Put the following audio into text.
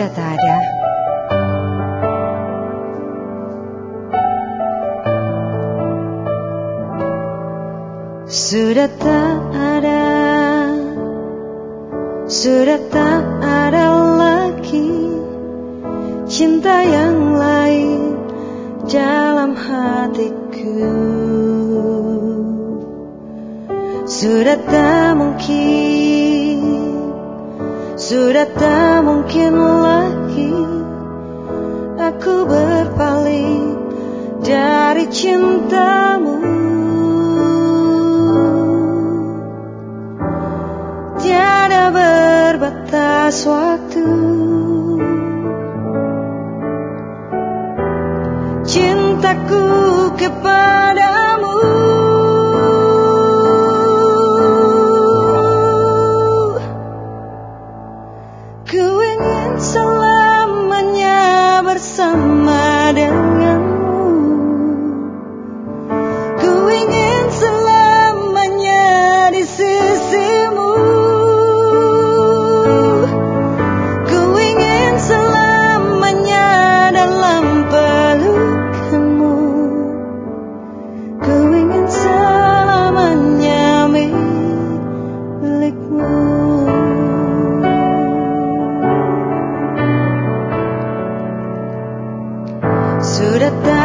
sudah tak ada. Sudah tak ada, sudah tak ada lagi cinta yang lain dalam hatiku. Sudah tak mungkin, sudah tak mungkin lagi aku berpaling dari cintamu. Tiada berbatas waktu, cintaku kepadamu. Ku ingin selamanya bersama denganmu. Ku ingin selamanya di sisimu. Ku ingin selamanya dalam pelukanmu. Ku ingin selamanya milikmu. Sudah tak